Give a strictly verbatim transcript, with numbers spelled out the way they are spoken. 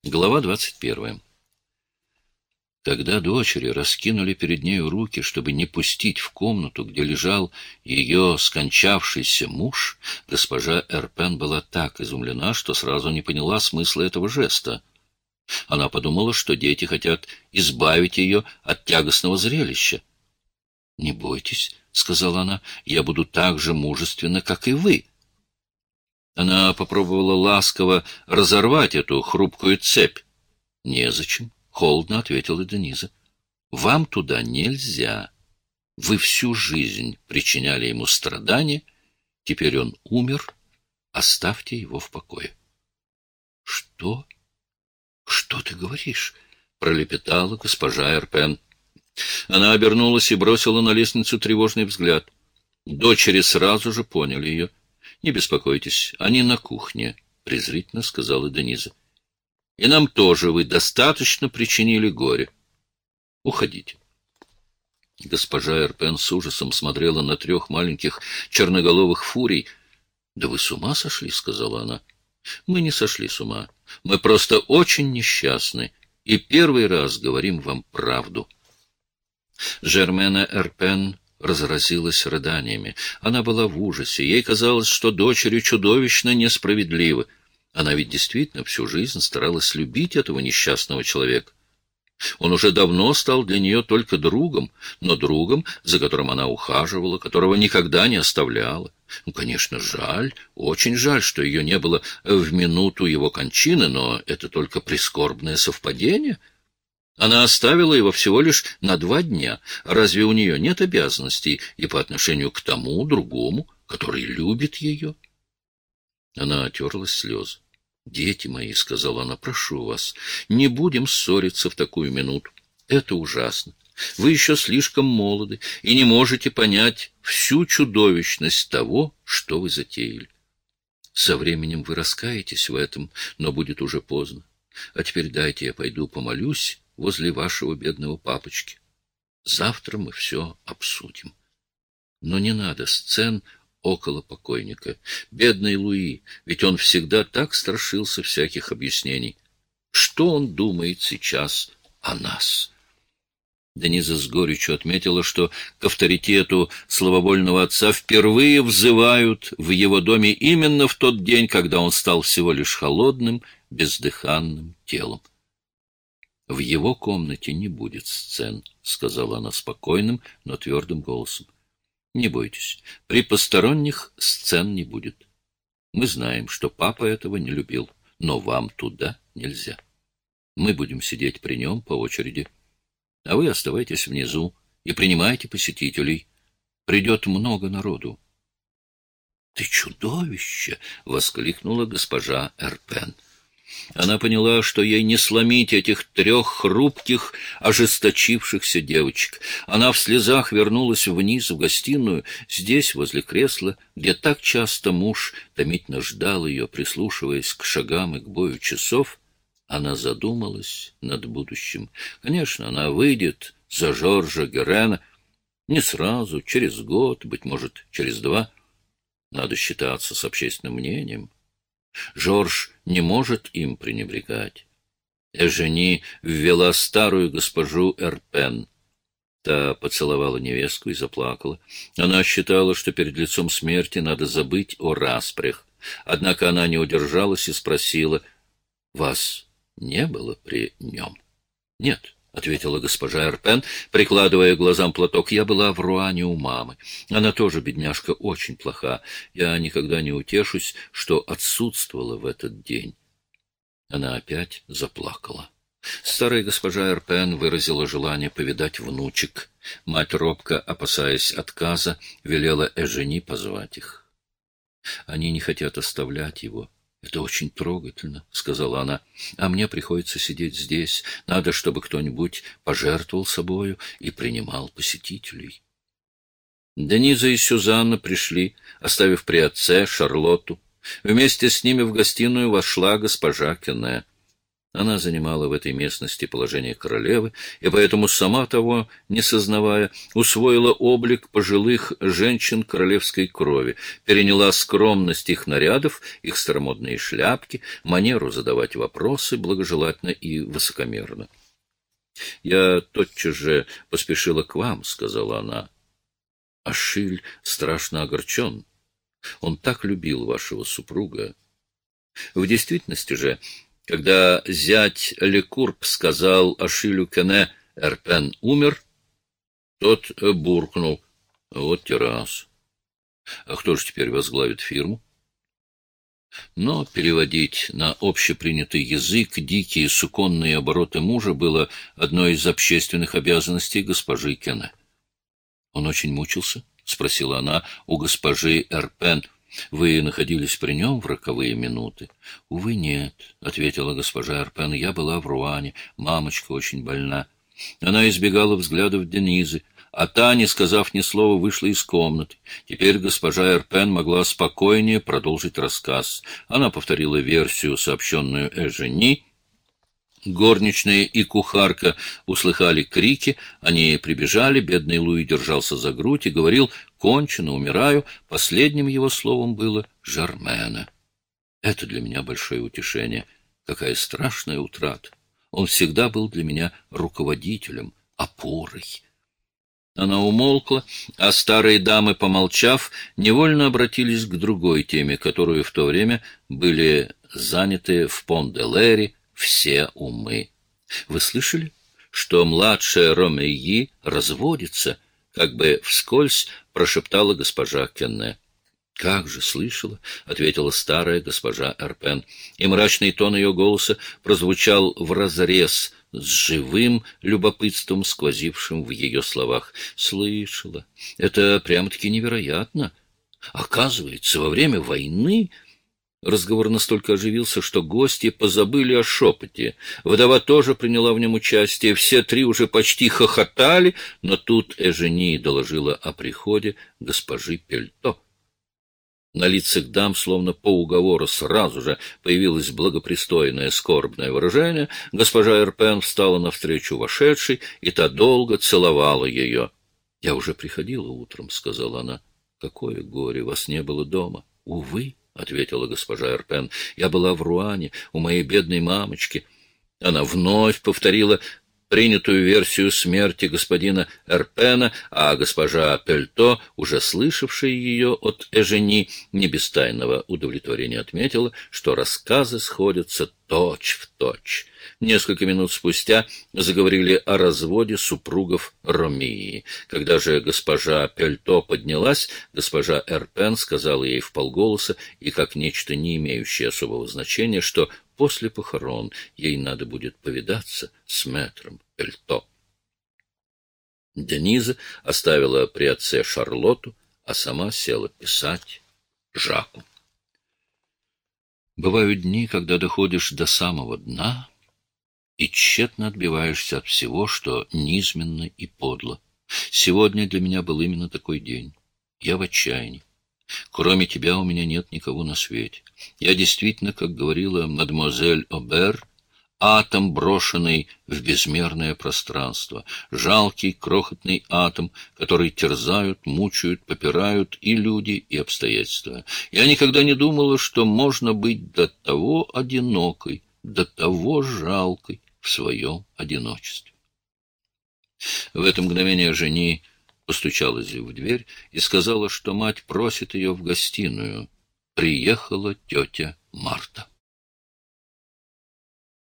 Глава двадцать первая. Когда дочери раскинули перед нею руки, чтобы не пустить в комнату, где лежал ее скончавшийся муж, госпожа Эрпен была так изумлена, что сразу не поняла смысла этого жеста. Она подумала, что дети хотят избавить ее от тягостного зрелища. — Не бойтесь, — сказала она, — я буду так же мужественна, как и вы. Она попробовала ласково разорвать эту хрупкую цепь. — Незачем, — холодно ответила Дениза. — Вам туда нельзя. Вы всю жизнь причиняли ему страдания. Теперь он умер. Оставьте его в покое. — Что? Что ты говоришь? — пролепетала госпожа Эрпен. Она обернулась и бросила на лестницу тревожный взгляд. Дочери сразу же поняли ее. — Не беспокойтесь, они на кухне, — презрительно сказала Дениза. — И нам тоже вы достаточно причинили горе. Уходите. Госпожа Эрпен с ужасом смотрела на трех маленьких черноголовых фурий. — Да вы с ума сошли, — сказала она. — Мы не сошли с ума. Мы просто очень несчастны и первый раз говорим вам правду. Жермена Эрпен разразилась рыданиями. Она была в ужасе. Ей казалось, что дочери чудовищно несправедливы. Она ведь действительно всю жизнь старалась любить этого несчастного человека. Он уже давно стал для нее только другом, но другом, за которым она ухаживала, которого никогда не оставляла. Ну, конечно, жаль, очень жаль, что ее не было в минуту его кончины, но это только прискорбное совпадение. Она оставила его всего лишь на два дня. Разве у нее нет обязанностей и по отношению к тому, другому, который любит ее? Она отерлась слезы. — Дети мои, — сказала она, — прошу вас, не будем ссориться в такую минуту. Это ужасно. Вы еще слишком молоды и не можете понять всю чудовищность того, что вы затеяли. Со временем вы раскаетесь в этом, но будет уже поздно. А теперь дайте я пойду помолюсь возле вашего бедного папочки. Завтра мы все обсудим. Но не надо сцен около покойника. Бедный Луи, ведь он всегда так страшился всяких объяснений. Что он думает сейчас о нас? Дениза с горечью отметила, что к авторитету славовольного отца впервые взывают в его доме именно в тот день, когда он стал всего лишь холодным, бездыханным телом. — В его комнате не будет сцен, — сказала она спокойным, но твердым голосом. — Не бойтесь, при посторонних сцен не будет. Мы знаем, что папа этого не любил, но вам туда нельзя. Мы будем сидеть при нем по очереди. А вы оставайтесь внизу и принимайте посетителей. Придет много народу. — Ты чудовище! — воскликнула госпожа Эрпен. Она поняла, что ей не сломить этих трех хрупких, ожесточившихся девочек. Она в слезах вернулась вниз в гостиную, здесь, возле кресла, где так часто муж томительно ждал ее, прислушиваясь к шагам и к бою часов. Она задумалась над будущим. Конечно, она выйдет за Жоржа Герена не сразу, через год, быть может, через два. Надо считаться с общественным мнением. Жорж не может им пренебрегать. Эжени ввела старую госпожу Эрпен. Та поцеловала невестку и заплакала. Она считала, что перед лицом смерти надо забыть о распрях. Однако она не удержалась и спросила: — Вас не было при нем? — Нет, — ответила госпожа Эрпен, прикладывая к глазам платок. — Я была в Руане у мамы. Она тоже, бедняжка, очень плоха. Я никогда не утешусь, что отсутствовала в этот день. Она опять заплакала. Старая госпожа Эрпен выразила желание повидать внучек. Мать робко, опасаясь отказа, велела Эжени позвать их. — Они не хотят оставлять его. — Это очень трогательно, — сказала она. — А мне приходится сидеть здесь. Надо, чтобы кто-нибудь пожертвовал собою и принимал посетителей. Дениза и Сюзанна пришли, оставив при отце Шарлотту. Вместе с ними в гостиную вошла госпожа Кене. Она занимала в этой местности положение королевы, и поэтому, сама того не сознавая, усвоила облик пожилых женщин королевской крови, переняла скромность их нарядов, их старомодные шляпки, манеру задавать вопросы благожелательно и высокомерно. «Я тотчас же поспешила к вам», — сказала она. «Ашиль страшно огорчен. Он так любил вашего супруга. В действительности же, когда зять Лекурб сказал Ашилю Кене «Эрпен умер», тот буркнул: «Вот террас. А кто же теперь возглавит фирму?» Но переводить на общепринятый язык дикие суконные обороты мужа было одной из общественных обязанностей госпожи Кене. «Он очень мучился?» — спросила она у госпожи Эрпен. «Вы находились при нем в роковые минуты?» «Увы, нет», — ответила госпожа Эрпен. «Я была в Руане. Мамочка очень больна». Она избегала взглядов Денизы, а та, не сказав ни слова, вышла из комнаты. Теперь госпожа Эрпен могла спокойнее продолжить рассказ. Она повторила версию, сообщенную Эжени. Горничная и кухарка услыхали крики, они прибежали, бедный Луи держался за грудь и говорил: «Кончено, умираю». Последним его словом было «Жармена». Это для меня большое утешение. Какая страшная утрата. Он всегда был для меня руководителем, опорой. Она умолкла, а старые дамы, помолчав, невольно обратились к другой теме, которую в то время были заняты в Пон-де-Лере все умы. «Вы слышали, что младшая Ромейи разводится?» — как бы вскользь прошептала госпожа Кенне. «Как же слышала», — ответила старая госпожа Эрпен, и мрачный тон ее голоса прозвучал вразрез с живым любопытством, сквозившим в ее словах. «Слышала. Это прямо-таки невероятно. Оказывается, во время войны...» Разговор настолько оживился, что гости позабыли о шепоте. Вдова тоже приняла в нем участие. Все три уже почти хохотали, но тут Эжени доложила о приходе госпожи Пельто. На лицах дам, словно по уговору, сразу же появилось благопристойное скорбное выражение. Госпожа Эрпен встала навстречу вошедшей, и та долго целовала ее. — Я уже приходила утром, — сказала она. — Какое горе, вас не было дома. — Увы, — ответила госпожа Эрпен, — я была в Руане, у моей бедной мамочки. Она вновь повторила принятую версию смерти господина Эрпена, а госпожа Пельто, уже слышавшая ее от Эжени, не без тайного удовлетворения отметила, что рассказы сходятся точь в точь. Несколько минут спустя заговорили о разводе супругов Ромии. Когда же госпожа Пельто поднялась, госпожа Эрпен сказала ей вполголоса и как нечто не имеющее особого значения, что после похорон ей надо будет повидаться с мэтром Пельто. Дениза оставила при отце Шарлотту, а сама села писать Жаку. Бывают дни, когда доходишь до самого дна и тщетно отбиваешься от всего, что низменно и подло. Сегодня для меня был именно такой день. Я в отчаянии. Кроме тебя у меня нет никого на свете. Я действительно, как говорила мадемуазель Обер, атом, брошенный в безмерное пространство, жалкий крохотный атом, который терзают, мучают, попирают и люди, и обстоятельства. Я никогда не думала, что можно быть до того одинокой, до того жалкой в своем одиночестве. В это мгновение Жени постучалась в дверь и сказала, что мать просит ее в гостиную. Приехала тетя Марта.